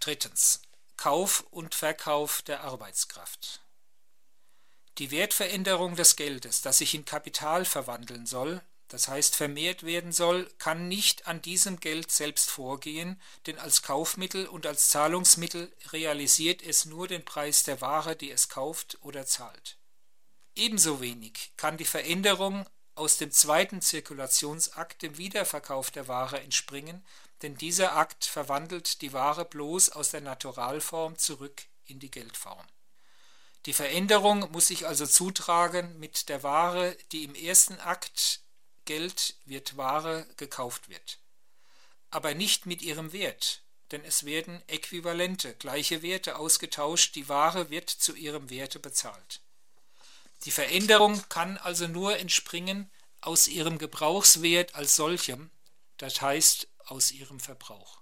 Drittens. Kauf und Verkauf der Arbeitskraft. Die Wertveränderung des Geldes, das sich in Kapital verwandeln soll, das heißt vermehrt werden soll, kann nicht an diesem Geld selbst vorgehen, denn als Kaufmittel und als Zahlungsmittel realisiert es nur den Preis der Ware, die es kauft oder zahlt. Ebenso wenig kann die Veränderung aus dem zweiten Zirkulationsakt, dem Wiederverkauf der Ware, entspringen, denn dieser Akt verwandelt die Ware bloß aus der Naturalform zurück in die Geldform. Die Veränderung muss sich also zutragen mit der Ware, die im ersten Akt Geld wird Ware gekauft wird, aber nicht mit ihrem Wert, denn es werden Äquivalente, gleiche Werte ausgetauscht, die Ware wird zu ihrem Werte bezahlt. Die Veränderung kann also nur entspringen aus ihrem Gebrauchswert als solchem, das heißt aus ihrem Verbrauch.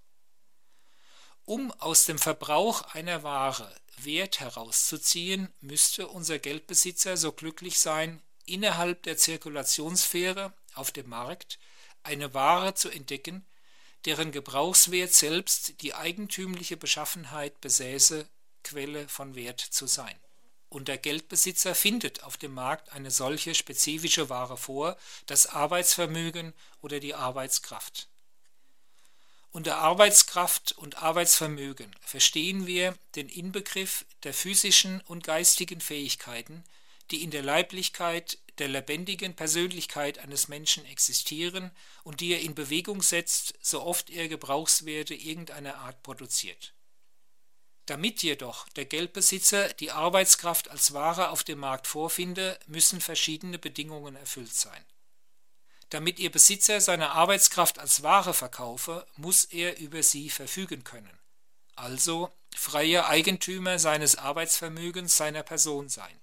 Um aus dem Verbrauch einer Ware Wert herauszuziehen, müsste unser Geldbesitzer so glücklich sein, innerhalb der Zirkulationssphäre auf dem Markt eine Ware zu entdecken, deren Gebrauchswert selbst die eigentümliche Beschaffenheit besäße, Quelle von Wert zu sein. Und der Geldbesitzer findet auf dem Markt eine solche spezifische Ware vor, das Arbeitsvermögen oder die Arbeitskraft. Unter Arbeitskraft und Arbeitsvermögen verstehen wir den Inbegriff der physischen und geistigen Fähigkeiten, die in der Leiblichkeit der lebendigen Persönlichkeit eines Menschen existieren und die er in Bewegung setzt, so oft er Gebrauchswerte irgendeiner Art produziert. Damit jedoch der Geldbesitzer die Arbeitskraft als Ware auf dem Markt vorfinde, müssen verschiedene Bedingungen erfüllt sein. Damit ihr Besitzer seine Arbeitskraft als Ware verkaufe, muss er über sie verfügen können, also freier Eigentümer seines Arbeitsvermögens seiner Person sein.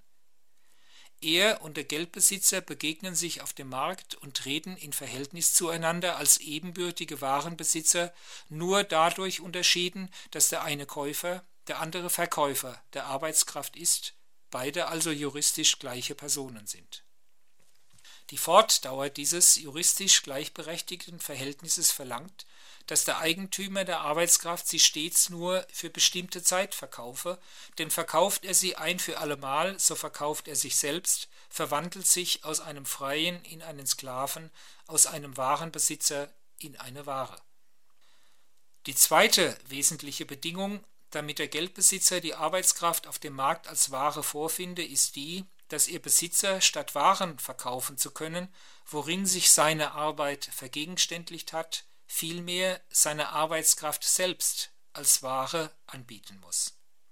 Er und der Geldbesitzer begegnen sich auf dem Markt und treten in Verhältnis zueinander als ebenbürtige Warenbesitzer, nur dadurch unterschieden, dass der eine Käufer, der andere Verkäufer der Arbeitskraft ist, beide also juristisch gleiche Personen sind. Die Fortdauer dieses juristisch gleichberechtigten Verhältnisses verlangt, dass der Eigentümer der Arbeitskraft sie stets nur für bestimmte Zeit verkaufe, denn verkauft er sie ein für allemal, so verkauft er sich selbst, verwandelt sich aus einem Freien in einen Sklaven, aus einem Warenbesitzer in eine Ware. Die zweite wesentliche Bedingung, damit der Geldbesitzer die Arbeitskraft auf dem Markt als Ware vorfinde, ist die, dass ihr Besitzer, statt Waren verkaufen zu können, worin sich seine Arbeit vergegenständlicht hat, vielmehr seine Arbeitskraft selbst als Ware anbieten muss.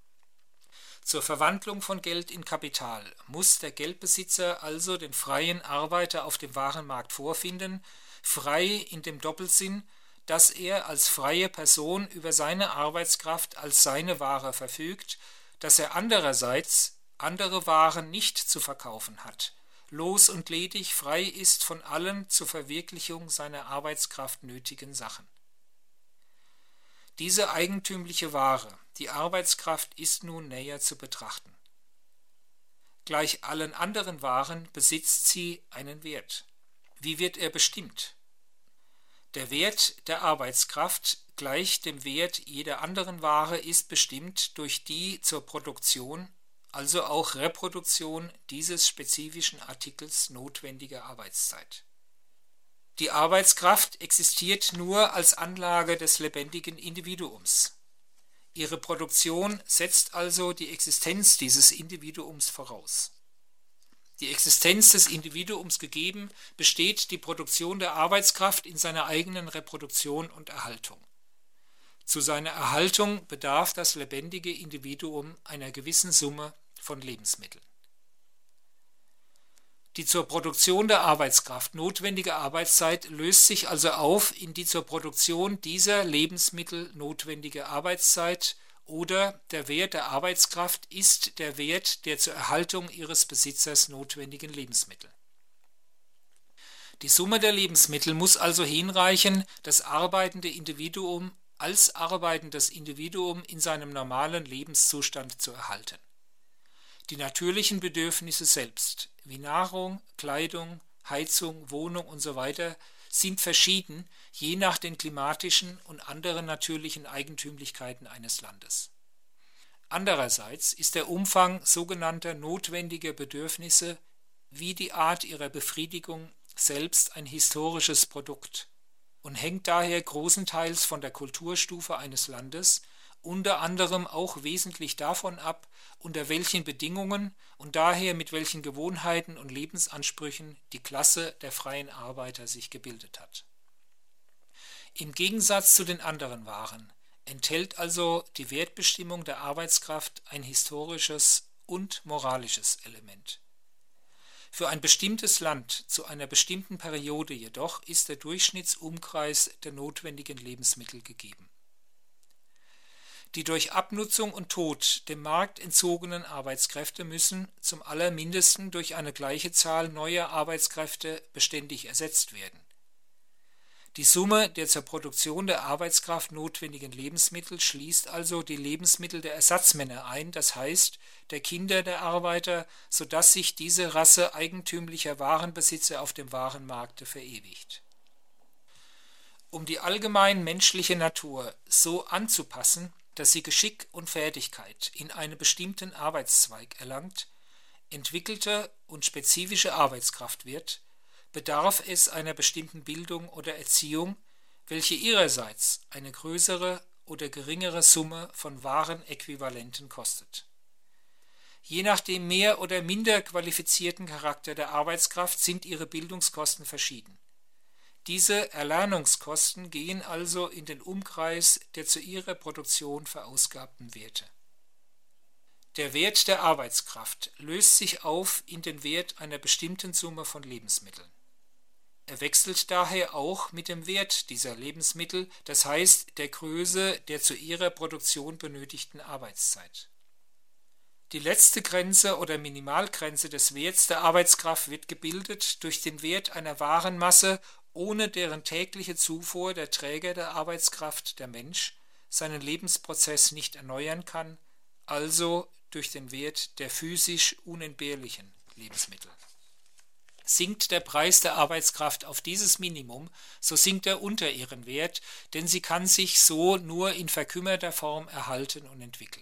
Zur Verwandlung von Geld in Kapital muss der Geldbesitzer also den freien Arbeiter auf dem Warenmarkt vorfinden, frei in dem Doppelsinn, dass er als freie Person über seine Arbeitskraft als seine Ware verfügt, dass er andererseits andere Waren nicht zu verkaufen hat, los und ledig frei ist von allen zur Verwirklichung seiner Arbeitskraft nötigen Sachen. Diese eigentümliche Ware, die Arbeitskraft, ist nun näher zu betrachten. Gleich allen anderen Waren besitzt sie einen Wert. Wie wird er bestimmt? Der Wert der Arbeitskraft gleich dem Wert jeder anderen Ware ist bestimmt durch die zur Produktion, also auch Reproduktion dieses spezifischen Artikels notwendige Arbeitszeit. Die Arbeitskraft existiert nur als Anlage des lebendigen Individuums. Ihre Produktion setzt also die Existenz dieses Individuums voraus. Die Existenz des Individuums gegeben, besteht die Produktion der Arbeitskraft in seiner eigenen Reproduktion und Erhaltung. Zu seiner Erhaltung bedarf das lebendige Individuum einer gewissen Summe von Lebensmitteln. Die zur Produktion der Arbeitskraft notwendige Arbeitszeit löst sich also auf in die zur Produktion dieser Lebensmittel notwendige Arbeitszeit, oder der Wert der Arbeitskraft ist der Wert der zur Erhaltung ihres Besitzers notwendigen Lebensmittel. Die Summe der Lebensmittel muss also hinreichen, das arbeitende Individuum als arbeitendes Individuum in seinem normalen Lebenszustand zu erhalten. Die natürlichen Bedürfnisse selbst, wie Nahrung, Kleidung, Heizung, Wohnung usw., sind verschieden, je nach den klimatischen und anderen natürlichen Eigentümlichkeiten eines Landes. Andererseits ist der Umfang sogenannter notwendiger Bedürfnisse wie die Art ihrer Befriedigung selbst ein historisches Produkt und hängt daher großenteils von der Kulturstufe eines Landes, unter anderem auch wesentlich davon ab, unter welchen Bedingungen und daher mit welchen Gewohnheiten und Lebensansprüchen die Klasse der freien Arbeiter sich gebildet hat. Im Gegensatz zu den anderen Waren enthält also die Wertbestimmung der Arbeitskraft ein historisches und moralisches Element. Für ein bestimmtes Land zu einer bestimmten Periode jedoch ist der Durchschnittsumkreis der notwendigen Lebensmittel gegeben. Die durch Abnutzung und Tod dem Markt entzogenen Arbeitskräfte müssen zum Allermindesten durch eine gleiche Zahl neuer Arbeitskräfte beständig ersetzt werden. Die Summe der zur Produktion der Arbeitskraft notwendigen Lebensmittel schließt also die Lebensmittel der Ersatzmänner ein, das heißt der Kinder der Arbeiter, sodass sich diese Rasse eigentümlicher Warenbesitzer auf dem Warenmarkte verewigt. Um die allgemein menschliche Natur so anzupassen, dass sie Geschick und Fertigkeit in einem bestimmten Arbeitszweig erlangt, entwickelte und spezifische Arbeitskraft wird, bedarf es einer bestimmten Bildung oder Erziehung, welche ihrerseits eine größere oder geringere Summe von Warenäquivalenten kostet. Je nach dem mehr oder minder qualifizierten Charakter der Arbeitskraft sind ihre Bildungskosten verschieden. Diese Erlernungskosten gehen also in den Umkreis der zu ihrer Produktion verausgabten Werte. Der Wert der Arbeitskraft löst sich auf in den Wert einer bestimmten Summe von Lebensmitteln. Er wechselt daher auch mit dem Wert dieser Lebensmittel, das heißt der Größe der zu ihrer Produktion benötigten Arbeitszeit. Die letzte Grenze oder Minimalgrenze des Werts der Arbeitskraft wird gebildet durch den Wert einer Warenmasse, ohne deren tägliche Zufuhr der Träger der Arbeitskraft, der Mensch, seinen Lebensprozess nicht erneuern kann, also durch den Wert der physisch unentbehrlichen Lebensmittel. Sinkt der Preis der Arbeitskraft auf dieses Minimum, so sinkt er unter ihren Wert, denn sie kann sich so nur in verkümmerter Form erhalten und entwickeln.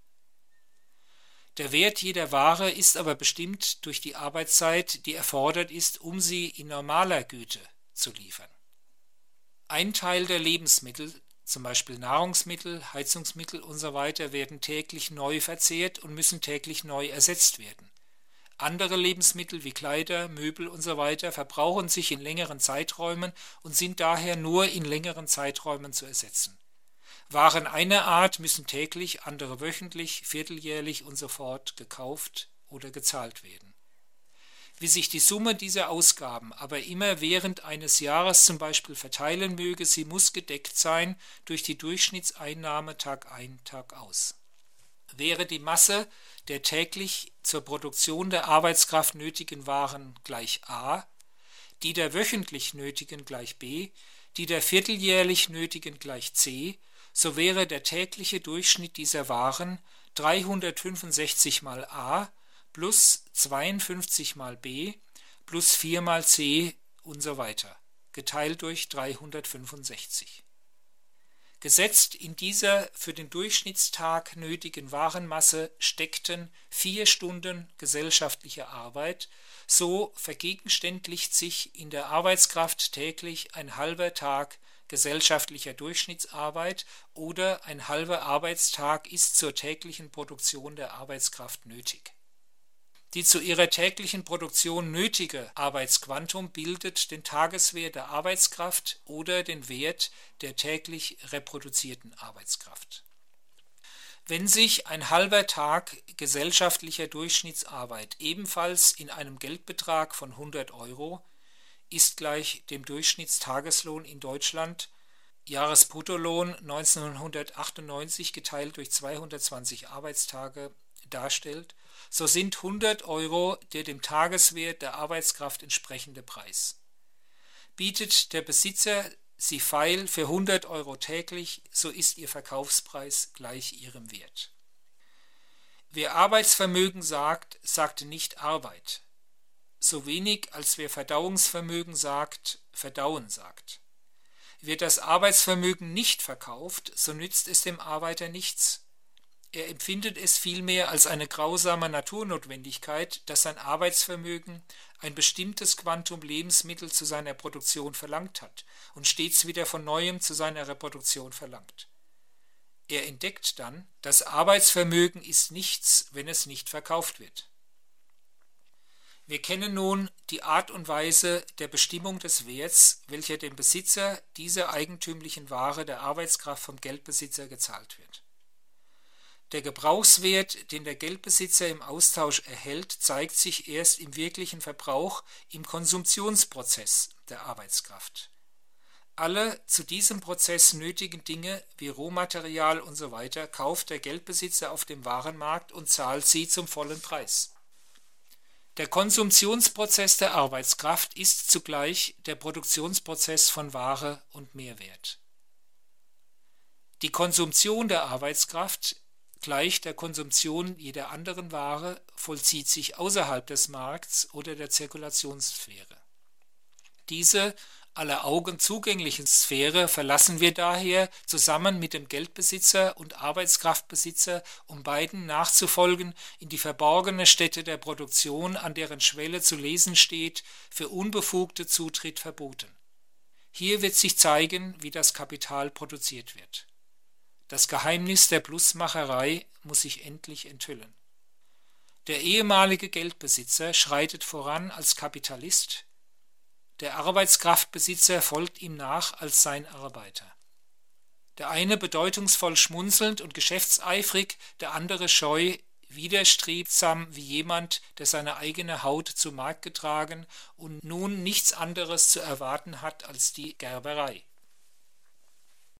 Der Wert jeder Ware ist aber bestimmt durch die Arbeitszeit, die erfordert ist, um sie in normaler Güte zu liefern. Ein Teil der Lebensmittel, zum Beispiel Nahrungsmittel, Heizungsmittel usw. werden täglich neu verzehrt und müssen täglich neu ersetzt werden. Andere Lebensmittel wie Kleider, Möbel usw. verbrauchen sich in längeren Zeiträumen und sind daher nur in längeren Zeiträumen zu ersetzen. Waren einer Art müssen täglich, andere wöchentlich, vierteljährlich und so fort gekauft oder gezahlt werden. Wie sich die Summe dieser Ausgaben aber immer während eines Jahres zum Beispiel verteilen möge, sie muss gedeckt sein durch die Durchschnittseinnahme Tag ein, Tag aus. Wäre die Masse der täglich zur Produktion der Arbeitskraft nötigen Waren gleich A, die der wöchentlich nötigen gleich B, die der vierteljährlich nötigen gleich C, so wäre der tägliche Durchschnitt dieser Waren 365 mal A plus 52 mal B plus 4 mal C und so weiter, geteilt durch 365. Gesetzt in dieser für den Durchschnittstag nötigen Warenmasse steckten 4 Stunden gesellschaftliche Arbeit, so vergegenständlicht sich in der Arbeitskraft täglich ein halber Tag gesellschaftlicher Durchschnittsarbeit oder ein halber Arbeitstag ist zur täglichen Produktion der Arbeitskraft nötig. Die zu ihrer täglichen Produktion nötige Arbeitsquantum bildet den Tageswert der Arbeitskraft oder den Wert der täglich reproduzierten Arbeitskraft. Wenn sich ein halber Tag gesellschaftlicher Durchschnittsarbeit ebenfalls in einem Geldbetrag von 100 € ist gleich dem Durchschnittstageslohn in Deutschland, Jahresbruttolohn 1998 geteilt durch 220 Arbeitstage darstellt, so sind 100 € der dem Tageswert der Arbeitskraft entsprechende Preis. Bietet der Besitzer sie feil für 100 € täglich, so ist ihr Verkaufspreis gleich ihrem Wert. Wer Arbeitsvermögen sagt, sagt nicht Arbeit, so wenig als wer Verdauungsvermögen sagt, Verdauen sagt. Wird das Arbeitsvermögen nicht verkauft, so nützt es dem Arbeiter nichts. Er empfindet es vielmehr als eine grausame Naturnotwendigkeit, dass sein Arbeitsvermögen ein bestimmtes Quantum Lebensmittel zu seiner Produktion verlangt hat und stets wieder von Neuem zu seiner Reproduktion verlangt. Er entdeckt dann, das Arbeitsvermögen ist nichts, wenn es nicht verkauft wird. Wir kennen nun die Art und Weise der Bestimmung des Werts, welcher dem Besitzer dieser eigentümlichen Ware der Arbeitskraft vom Geldbesitzer gezahlt wird. Der Gebrauchswert, den der Geldbesitzer im Austausch erhält, zeigt sich erst im wirklichen Verbrauch, im Konsumptionsprozess der Arbeitskraft. Alle zu diesem Prozess nötigen Dinge wie Rohmaterial usw. kauft der Geldbesitzer auf dem Warenmarkt und zahlt sie zum vollen Preis. Der Konsumptionsprozess der Arbeitskraft ist zugleich der Produktionsprozess von Ware und Mehrwert. Die Konsumption der Arbeitskraft gleich der Konsumption jeder anderen Ware vollzieht sich außerhalb des Markts oder der Zirkulationssphäre. Diese aller Augen zugänglichen Sphäre verlassen wir daher zusammen mit dem Geldbesitzer und Arbeitskraftbesitzer, um beiden nachzufolgen in die verborgene Stätte der Produktion, an deren Schwelle zu lesen steht, für Unbefugte Zutritt verboten. Hier wird sich zeigen, wie das Kapital produziert wird. Das Geheimnis der Plusmacherei muss sich endlich enthüllen. Der ehemalige Geldbesitzer schreitet voran als Kapitalist, der Arbeitskraftbesitzer folgt ihm nach als sein Arbeiter. Der eine bedeutungsvoll schmunzelnd und geschäftseifrig, der andere scheu, widerstrebsam wie jemand, der seine eigene Haut zu Markt getragen und nun nichts anderes zu erwarten hat als die Gerberei.